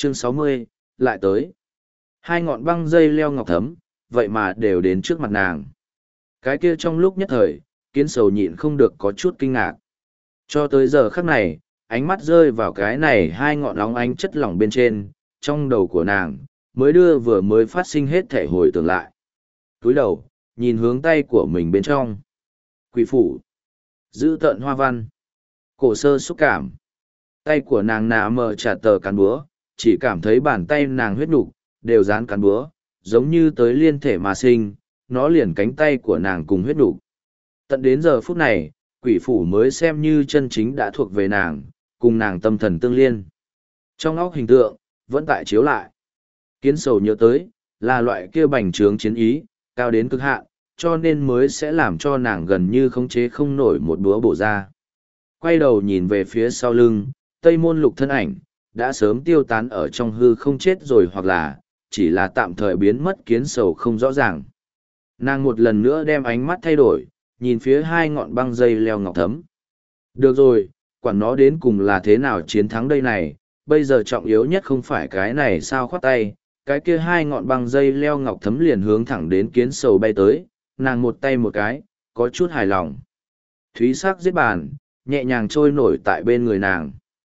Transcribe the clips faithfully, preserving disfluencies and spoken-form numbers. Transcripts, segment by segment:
Chương sáu mươi, lại tới. Hai ngọn băng dây leo ngọc thấm, vậy mà đều đến trước mặt nàng. Cái kia trong lúc nhất thời, kiến sầu nhịn không được có chút kinh ngạc. Cho tới giờ khắc này, ánh mắt rơi vào cái này hai ngọn óng ánh chất lỏng bên trên, trong đầu của nàng, mới đưa vừa mới phát sinh hết thể hồi tưởng lại. Túi đầu, nhìn hướng tay của mình bên trong. Quỷ phủ. Giữ tợn hoa văn. Cổ sơ xúc cảm. Tay của nàng nạ mờ trả tờ cán búa, chỉ cảm thấy bàn tay nàng huyết nục đều dán cán búa, giống như tới liên thể mà sinh, nó liền cánh tay của nàng cùng huyết nục. Tận đến giờ phút này, quỷ phủ mới xem như chân chính đã thuộc về nàng, cùng nàng tâm thần tương liên. Trong óc hình tượng, vẫn tại chiếu lại. Kiến sầu nhớ tới, là loại kia bành trướng chiến ý, cao đến cực hạn, cho nên mới sẽ làm cho nàng gần như khống chế không nổi một búa bổ ra. Quay đầu nhìn về phía sau lưng, Tây Môn Lục thân ảnh, đã sớm tiêu tán ở trong hư không chết rồi hoặc là, chỉ là tạm thời biến mất kiến sầu không rõ ràng. Nàng một lần nữa đem ánh mắt thay đổi, nhìn phía hai ngọn băng dây leo ngọc thấm. Được rồi, quản nó đến cùng là thế nào chiến thắng đây này, bây giờ trọng yếu nhất không phải cái này sao khoát tay, cái kia hai ngọn băng dây leo ngọc thấm liền hướng thẳng đến kiến sầu bay tới, nàng một tay một cái, có chút hài lòng. Thúy sắc giết bàn, nhẹ nhàng trôi nổi tại bên người nàng.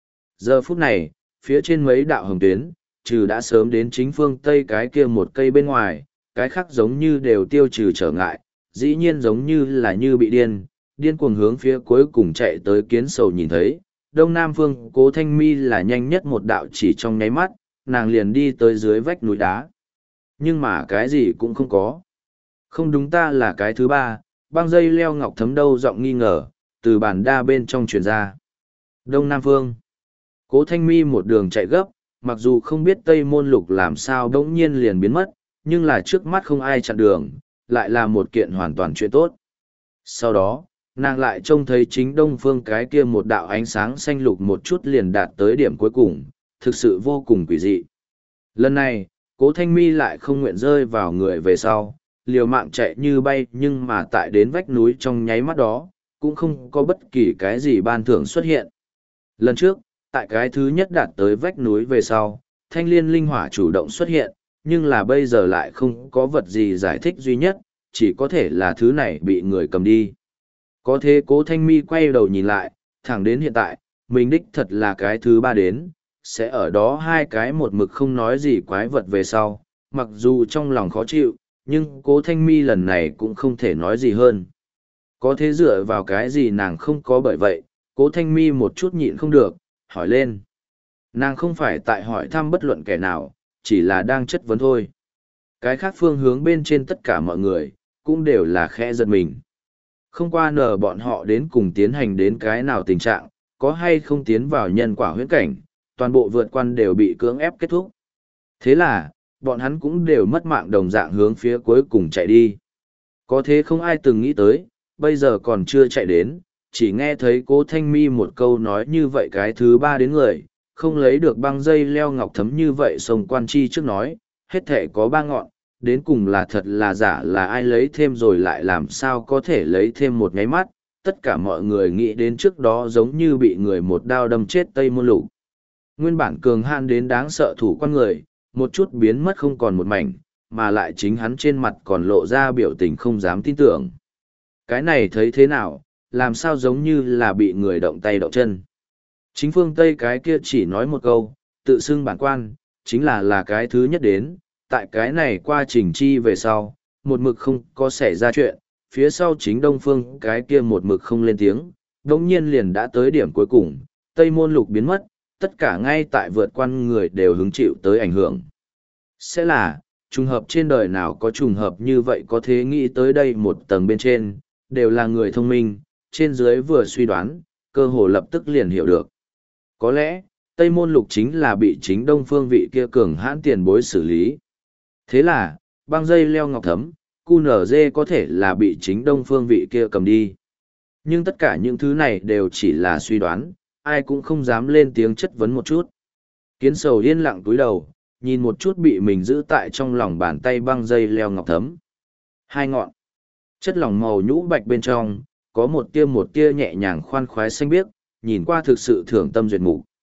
Giờ phút này, phía trên mấy đạo hồng tuyến, trừ đã sớm đến chính phương Tây cái kia một cây bên ngoài, cái khác giống như đều tiêu trừ trở ngại, dĩ nhiên giống như là như bị điên, điên cuồng hướng phía cuối cùng chạy tới kiến sầu nhìn thấy. Đông Nam phương Cố Thanh Mi là nhanh nhất một đạo chỉ trong nháy mắt, nàng liền đi tới dưới vách núi đá. Nhưng mà cái gì cũng không có. Không đúng, ta là cái thứ ba, băng dây leo ngọc thấm đâu, giọng nghi ngờ, từ bản đa bên trong truyền ra. Đông Nam phương. Cố Thanh Mi một đường chạy gấp, mặc dù không biết Tây Môn Lục làm sao đống nhiên liền biến mất, nhưng là trước mắt không ai chặn đường, lại là một kiện hoàn toàn chuyện tốt. Sau đó, nàng lại trông thấy chính đông phương cái kia một đạo ánh sáng xanh lục một chút liền đạt tới điểm cuối cùng, thực sự vô cùng quỷ dị. Lần này, Cố Thanh Mi lại không nguyện rơi vào người về sau, liều mạng chạy như bay, nhưng mà tại đến vách núi trong nháy mắt đó, cũng không có bất kỳ cái gì ban thưởng xuất hiện. Lần trước, tại cái thứ nhất đạt tới vách núi về sau, thanh liên linh hỏa chủ động xuất hiện, nhưng là bây giờ lại không có vật gì giải thích duy nhất, chỉ có thể là thứ này bị người cầm đi. Có thế Cố Thanh Mi quay đầu nhìn lại, thẳng đến hiện tại, mình đích thật là cái thứ ba đến, sẽ ở đó hai cái một mực không nói gì quái vật về sau, mặc dù trong lòng khó chịu, nhưng Cố Thanh Mi lần này cũng không thể nói gì hơn. Có thế dựa vào cái gì nàng không có, bởi vậy, Cố Thanh Mi một chút nhịn không được, hỏi lên. Nàng không phải tại hỏi thăm bất luận kẻ nào, chỉ là đang chất vấn thôi. Cái khác phương hướng bên trên tất cả mọi người, cũng đều là khẽ giật mình. Không qua nở bọn họ đến cùng tiến hành đến cái nào tình trạng, có hay không tiến vào nhân quả huyễn cảnh, toàn bộ vượt quan đều bị cưỡng ép kết thúc. Thế là, bọn hắn cũng đều mất mạng đồng dạng hướng phía cuối cùng chạy đi. Có thế không ai từng nghĩ tới, bây giờ còn chưa chạy đến, chỉ nghe thấy Cố Thanh Mi một câu nói như vậy cái thứ ba đến người, không lấy được băng dây leo ngọc thấm như vậy sông quan chi trước nói, hết thể có ba ngọn, đến cùng là thật là giả là ai lấy thêm rồi lại làm sao có thể lấy thêm một nháy mắt, tất cả mọi người nghĩ đến trước đó giống như bị người một đao đâm chết Tây Môn Lục. Nguyên bản cường han đến đáng sợ thủ quan người, một chút biến mất không còn một mảnh, mà lại chính hắn trên mặt còn lộ ra biểu tình không dám tin tưởng. Cái này thấy thế nào, làm sao giống như là bị người động tay động chân. Chính phương Tây cái kia chỉ nói một câu, tự xưng bản quan, chính là là cái thứ nhất đến, tại cái này qua trình chi về sau, một mực không có xảy ra chuyện, phía sau chính đông phương cái kia một mực không lên tiếng, đồng nhiên liền đã tới điểm cuối cùng, Tây Môn Lục biến mất, tất cả ngay tại vượt quan người đều hứng chịu tới ảnh hưởng. Sẽ là, trùng hợp trên đời nào có trùng hợp như vậy, có thế nghĩ tới đây một tầng bên trên, đều là người thông minh, trên dưới vừa suy đoán, cơ hồ lập tức liền hiểu được. Có lẽ, Tây Môn Lục chính là bị chính đông phương vị kia cường hãn tiền bối xử lý. Thế là, băng dây leo ngọc thấm, cu nở dê có thể là bị chính đông phương vị kia cầm đi. Nhưng tất cả những thứ này đều chỉ là suy đoán, ai cũng không dám lên tiếng chất vấn một chút. Kiến sầu yên lặng túi đầu, nhìn một chút bị mình giữ tại trong lòng bàn tay băng dây leo ngọc thấm. Hai ngọn. Chất lỏng màu nhũ bạch bên trong, có một tia một tia nhẹ nhàng khoan khoái xanh biếc, nhìn qua thực sự thưởng tâm duyệt mục.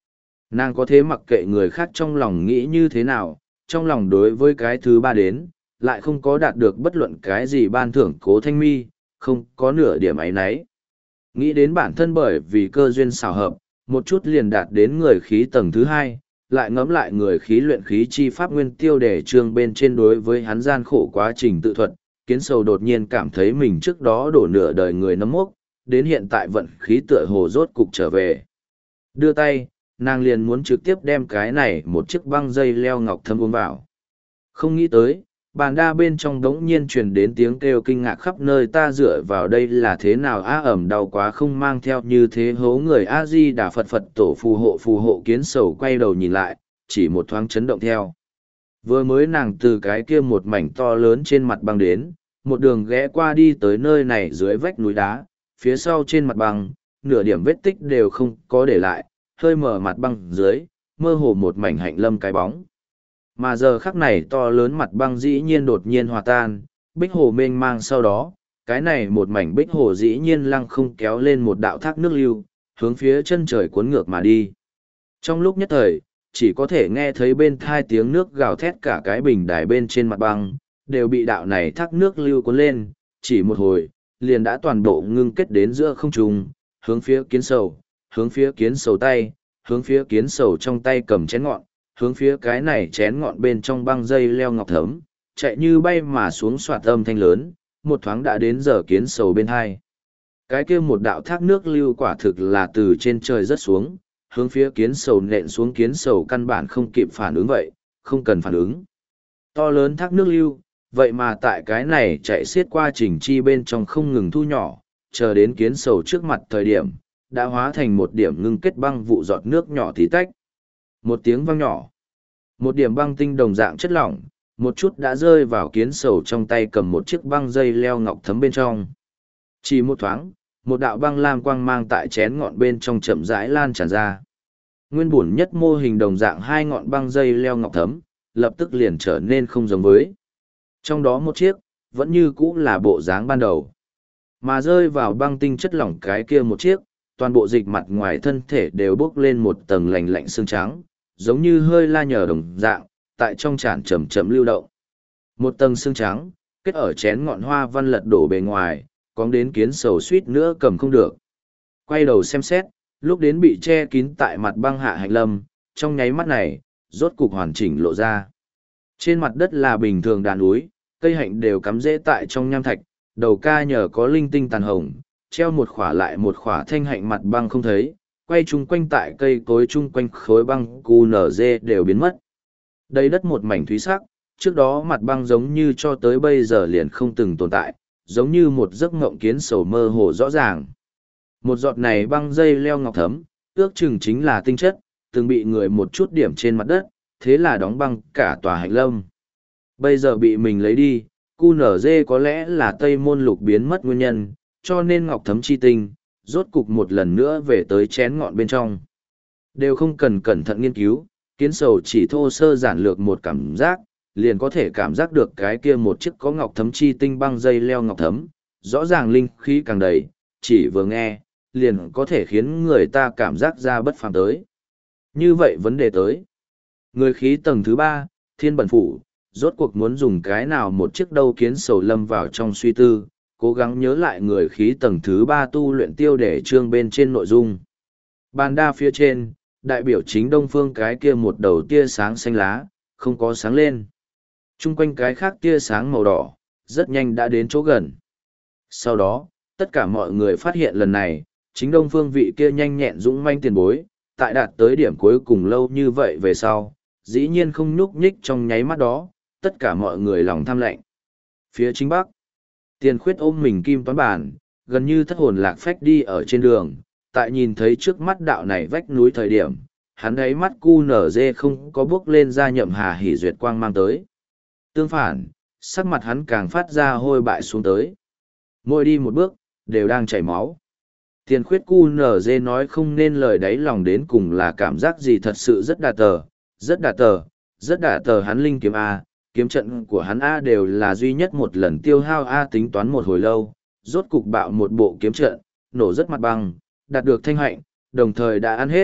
Nàng có thế mặc kệ người khác trong lòng nghĩ như thế nào, trong lòng đối với cái thứ ba đến, lại không có đạt được bất luận cái gì ban thưởng Cố Thanh Mi, không có nửa điểm ấy nấy. Nghĩ đến bản thân bởi vì cơ duyên xào hợp, một chút liền đạt đến người khí tầng thứ hai, lại ngẫm lại người khí luyện khí chi pháp nguyên tiêu để trương bên trên đối với hắn gian khổ quá trình tự thuật, kiến sầu đột nhiên cảm thấy mình trước đó đổ nửa đời người nấm mốc, đến hiện tại vận khí tựa hồ rốt cục trở về. Đưa tay, nàng liền muốn trực tiếp đem cái này một chiếc băng dây leo ngọc thâm uống vào. Không nghĩ tới, bàn đa bên trong đống nhiên truyền đến tiếng kêu kinh ngạc khắp nơi, ta dựa vào đây là thế nào á, ẩm đau quá không mang theo như thế hố người a di đà Phật Phật tổ phù hộ phù hộ. Kiến sầu quay đầu nhìn lại, chỉ một thoáng chấn động theo. Vừa mới nàng từ cái kia một mảnh to lớn trên mặt băng đến, một đường ghé qua đi tới nơi này dưới vách núi đá, phía sau trên mặt băng, nửa điểm vết tích đều không có để lại, hơi mở mặt băng dưới, mơ hồ một mảnh hạnh lâm cái bóng. Mà giờ khắc này to lớn mặt băng dĩ nhiên đột nhiên hòa tan, bích hồ mênh mang sau đó, cái này một mảnh bích hồ dĩ nhiên lăng không kéo lên một đạo thác nước lưu, hướng phía chân trời cuốn ngược mà đi. Trong lúc nhất thời, chỉ có thể nghe thấy bên thai tiếng nước gào thét, cả cái bình đài bên trên mặt băng, đều bị đạo này thác nước lưu cuốn lên, chỉ một hồi, liền đã toàn bộ ngưng kết đến giữa không trung, hướng phía kiến sầu, hướng phía kiến sầu tay, hướng phía kiến sầu trong tay cầm chén ngọn, hướng phía cái này chén ngọn bên trong băng dây leo ngọc thấm, chạy như bay mà xuống soạt âm thanh lớn, một thoáng đã đến giờ kiến sầu bên hai. Cái kia một đạo thác nước lưu quả thực là từ trên trời rớt xuống, hướng phía kiến sầu nện xuống, kiến sầu căn bản không kịp phản ứng vậy, không cần phản ứng. To lớn thác nước lưu, vậy mà tại cái này chạy xiết qua trình chi bên trong không ngừng thu nhỏ, chờ đến kiến sầu trước mặt thời điểm, đã hóa thành một điểm ngưng kết băng vụ giọt nước nhỏ tí tách. Một tiếng vang nhỏ, một điểm băng tinh đồng dạng chất lỏng, một chút đã rơi vào kiến sầu trong tay cầm một chiếc băng dây leo ngọc thấm bên trong. Chỉ một thoáng, một đạo băng lam quang mang tại chén ngọn bên trong chậm rãi lan tràn ra. Nguyên bổn nhất mô hình đồng dạng hai ngọn băng dây leo ngọc thấm, lập tức liền trở nên không giống với. Trong đó một chiếc, vẫn như cũ là bộ dáng ban đầu. Mà rơi vào băng tinh chất lỏng cái kia một chiếc, toàn bộ dịch mặt ngoài thân thể đều bốc lên một tầng lạnh lạnh xương trắng, giống như hơi la nhờ đồng dạng, tại trong tràn chậm chậm lưu động. Một tầng xương trắng, kết ở chén ngọn hoa văn lật đổ bề ngoài, cóng đến kiến sầu suýt nữa cầm không được. Quay đầu xem xét, lúc đến bị che kín tại mặt băng hạ hạnh lâm, trong nháy mắt này, rốt cục hoàn chỉnh lộ ra. Trên mặt đất là bình thường đàn núi, cây hạnh đều cắm rễ tại trong nham thạch, đầu ca nhờ có linh tinh tàn hồng, treo một khỏa lại một khỏa thanh hạnh mặt băng không thấy, quay chung quanh tại cây cối chung quanh khối băng cu nở dê đều biến mất. Đây đất một mảnh thúy sắc, trước đó mặt băng giống như cho tới bây giờ liền không từng tồn tại, giống như một giấc mộng kiến sầu mơ hồ rõ ràng. Một giọt này băng dây leo ngọc thấm, ước chừng chính là tinh chất, từng bị người một chút điểm trên mặt đất, thế là đóng băng cả tòa hạnh lâm. Bây giờ bị mình lấy đi, cu nở dê có lẽ là Tây Môn Lục biến mất nguyên nhân, cho nên ngọc thấm chi tinh, rốt cục một lần nữa về tới chén ngọn bên trong. Đều không cần cẩn thận nghiên cứu, kiến sầu chỉ thô sơ giản lược một cảm giác, liền có thể cảm giác được cái kia một chiếc có ngọc thấm chi tinh băng dây leo ngọc thấm, rõ ràng linh khí càng đầy, chỉ vừa nghe, liền có thể khiến người ta cảm giác ra bất phàm tới. Như vậy vấn đề tới. Người khí tầng thứ ba, thiên bẩn phủ, rốt cuộc muốn dùng cái nào một chiếc đâu, kiến sầu lâm vào trong suy tư, cố gắng nhớ lại người khí tầng thứ ba tu luyện tiêu để trương bên trên nội dung. Bàn đa phía trên, đại biểu chính đông phương cái kia một đầu tia sáng xanh lá, không có sáng lên. Trung quanh cái khác tia sáng màu đỏ, rất nhanh đã đến chỗ gần. Sau đó, tất cả mọi người phát hiện lần này, chính đông phương vị kia nhanh nhẹn dũng manh tiền bối, tại đạt tới điểm cuối cùng lâu như vậy về sau, dĩ nhiên không nhúc nhích trong nháy mắt đó, tất cả mọi người lòng tham lạnh. Phía chính bắc, Tiền Khuyết ôm mình kim toán bản, gần như thất hồn lạc phách đi ở trên đường, tại nhìn thấy trước mắt đạo này vách núi thời điểm, hắn ấy mắt cu nở dê không có bước lên ra nhậm hà hỉ duyệt quang mang tới. Tương phản, sắc mặt hắn càng phát ra hôi bại xuống tới. Mỗi đi một bước, đều đang chảy máu. Tiền Khuyết cu nở dê nói không nên lời, đáy lòng đến cùng là cảm giác gì, thật sự rất đà tờ, rất đà tờ, rất đà tờ. Hắn linh kiếm A, kiếm trận của hắn A đều là duy nhất một lần tiêu hao A, tính toán một hồi lâu, rốt cục bạo một bộ kiếm trận, nổ rất mặt băng, đạt được thanh hạnh, đồng thời đã ăn hết,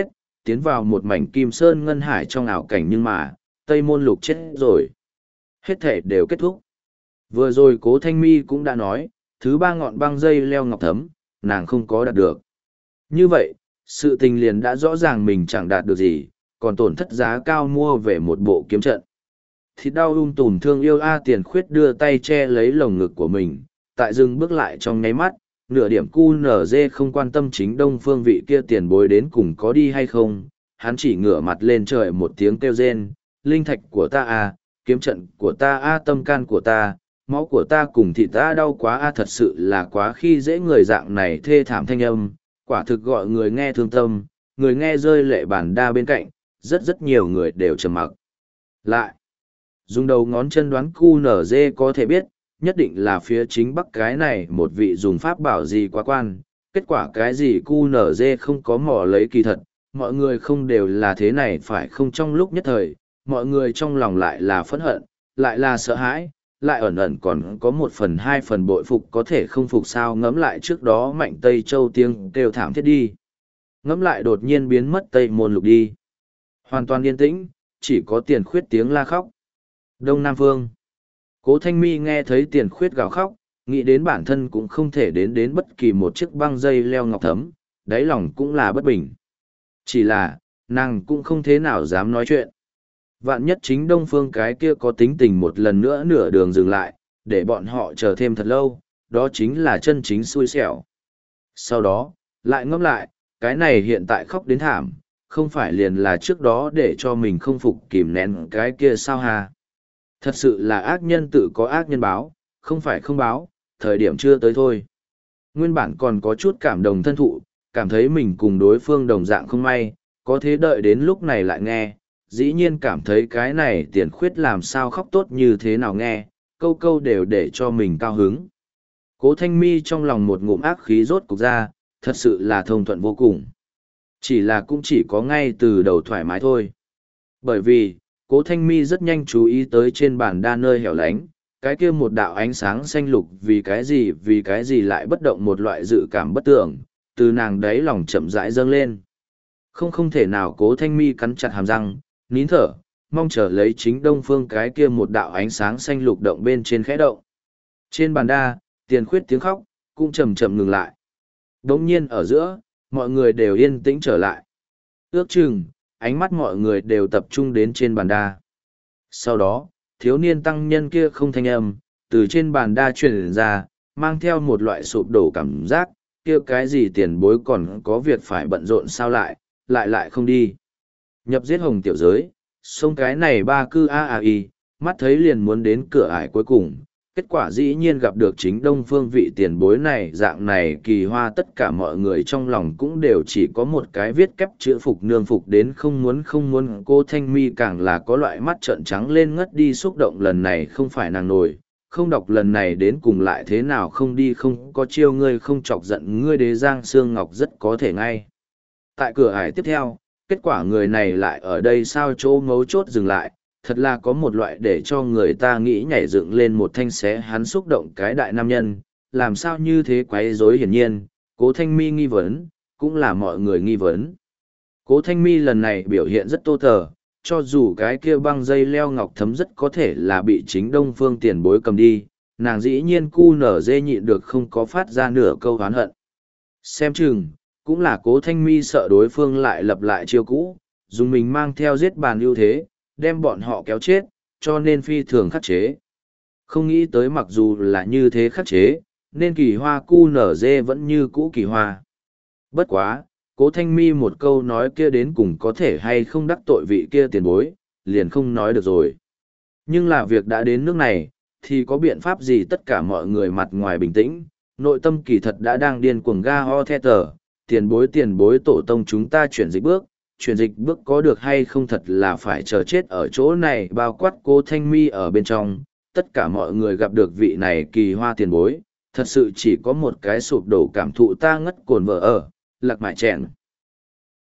tiến vào một mảnh kim sơn ngân hải trong ảo cảnh nhưng mà, Tây Môn Lục chết rồi. Hết thể đều kết thúc. Vừa rồi Cố Thanh Mi cũng đã nói, thứ ba ngọn băng dây leo ngọc thấm, nàng không có đạt được. Như vậy, sự tình liền đã rõ ràng mình chẳng đạt được gì, còn tổn thất giá cao mua về một bộ kiếm trận. Thịt đau ung tùm thương yêu A Tiền Khuyết đưa tay che lấy lồng ngực của mình, tại dừng bước lại trong nháy mắt, nửa điểm cu nở dê không quan tâm chính đông phương vị kia tiền bối đến cùng có đi hay không, hắn chỉ ngửa mặt lên trời một tiếng kêu rên, linh thạch của ta a, kiếm trận của ta a, tâm can của ta, máu của ta cùng thịt ta đau quá a, thật sự là quá khi dễ người dạng này thê thảm thanh âm, quả thực gọi người nghe thương tâm, người nghe rơi lệ bản đa bên cạnh, rất rất nhiều người đều trầm mặc. Lại, dùng đầu ngón chân đoán cu nở dê có thể biết, nhất định là phía chính bắc cái này một vị dùng pháp bảo gì quá quan, kết quả cái gì cu nở dê không có mò lấy kỳ thật, mọi người không đều là thế này phải không, trong lúc nhất thời, mọi người trong lòng lại là phẫn hận, lại là sợ hãi, lại ẩn ẩn còn có một phần hai phần bội phục, có thể không phục sao. Ngẫm lại trước đó Mạnh Tây Châu tiếng kêu thảm thiết đi. Ngẫm lại đột nhiên biến mất Tây Môn Lục đi. Hoàn toàn yên tĩnh, chỉ có Tiền Khuyết tiếng la khóc. Đông Nam Phương. Cố Thanh Mi nghe thấy Tiền Khuyết gào khóc, nghĩ đến bản thân cũng không thể đến đến bất kỳ một chiếc băng dây leo ngọc thấm, đáy lòng cũng là bất bình. Chỉ là, nàng cũng không thế nào dám nói chuyện. Vạn nhất chính Đông Phương cái kia có tính tình một lần nữa nửa đường dừng lại, để bọn họ chờ thêm thật lâu, đó chính là chân chính xui xẻo. Sau đó, lại ngẫm lại, cái này hiện tại khóc đến thảm, không phải liền là trước đó để cho mình không phục kìm nén cái kia sao hà. Thật sự là ác nhân tự có ác nhân báo, không phải không báo, thời điểm chưa tới thôi. Nguyên bản còn có chút cảm đồng thân thụ, cảm thấy mình cùng đối phương đồng dạng không may, có thế đợi đến lúc này lại nghe, dĩ nhiên cảm thấy cái này Tiền Khuyết làm sao khóc tốt như thế nào nghe, câu câu đều để cho mình cao hứng. Cố Thanh Mi trong lòng một ngụm ác khí rốt cục ra, thật sự là thông thuận vô cùng. Chỉ là cũng chỉ có ngay từ đầu thoải mái thôi. Bởi vì, Cố Thanh Mi rất nhanh chú ý tới trên bàn đa nơi hẻo lánh, cái kia một đạo ánh sáng xanh lục vì cái gì vì cái gì lại bất động, một loại dự cảm bất tưởng, từ nàng đáy lòng chậm rãi dâng lên. Không không thể nào. Cố Thanh Mi cắn chặt hàm răng, nín thở, mong chờ lấy chính Đông Phương cái kia một đạo ánh sáng xanh lục động bên trên khẽ động. Trên bàn đa, Tiền Khuyết tiếng khóc, cũng chậm chậm ngừng lại. Đống nhiên ở giữa, mọi người đều yên tĩnh trở lại. Ước chừng, ánh mắt mọi người đều tập trung đến trên bàn đa. Sau đó, thiếu niên tăng nhân kia không thanh âm, từ trên bàn đa truyền ra, mang theo một loại sụp đổ cảm giác, kia cái gì tiền bối còn có việc phải bận rộn sao lại, lại lại không đi. Nhập giết hồng tiểu giới, xông cái này ba cư a a y, mắt thấy liền muốn đến cửa ải cuối cùng, kết quả dĩ nhiên gặp được chính Đông Phương vị tiền bối này, dạng này kỳ hoa, tất cả mọi người trong lòng cũng đều chỉ có một cái viết kép chữ phục nương phục đến không muốn không muốn. Cô Thanh Mi càng là có loại mắt trợn trắng lên ngất đi xúc động, lần này không phải nàng nổi, không đọc lần này đến cùng lại thế nào không đi, không có chiêu ngươi không chọc giận ngươi Đế Giang Sương Ngọc rất có thể ngay. Tại cửa ải tiếp theo, kết quả người này lại ở đây sao chỗ ngấu chốt dừng lại, thật là có một loại để cho người ta nghĩ nhảy dựng lên một thanh xé hắn xúc động cái đại nam nhân, làm sao như thế quấy rối. Hiển nhiên, Cố Thanh Mi nghi vấn, cũng là mọi người nghi vấn. Cố Thanh Mi lần này biểu hiện rất tô tờ, cho dù cái kia băng dây leo ngọc thấm rất có thể là bị chính Đông Phương tiền bối cầm đi, nàng dĩ nhiên cu nở dê nhịn được không có phát ra nửa câu oán hận. Xem chừng, cũng là Cố Thanh Mi sợ đối phương lại lập lại chiêu cũ, dùng mình mang theo giết bàn ưu thế, đem bọn họ kéo chết, cho nên phi thường khắc chế. Không nghĩ tới mặc dù là như thế khắc chế, nên kỳ hoa cu nở dê vẫn như cũ kỳ hoa. Bất quá, Cố Thanh Mi một câu nói kia đến cùng có thể hay không đắc tội vị kia tiền bối, liền không nói được rồi. Nhưng là việc đã đến nước này, thì có biện pháp gì? Tất cả mọi người mặt ngoài bình tĩnh, nội tâm kỳ thật đã đang điên cuồng ga ho the tờ, tiền bối tiền bối tổ tông chúng ta chuyển dịch bước, chuyển dịch bước có được hay không thật là phải chờ chết ở chỗ này, bao quát Cố Thanh Mi ở bên trong, tất cả mọi người gặp được vị này kỳ hoa tiền bối, thật sự chỉ có một cái sụp đổ cảm thụ, ta ngất cồn vợ ở, lạc mại chèn.